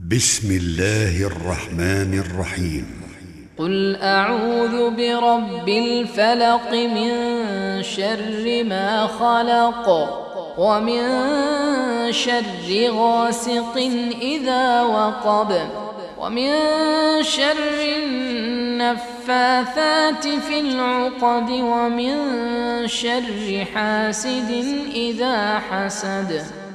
بسم الله الرحمن الرحيم. قل أعوذ برب الفلق من شر ما خلق ومن شر غاسق إذا وقب ومن شر النفاثات في العقد ومن شر حاسد إذا حسد.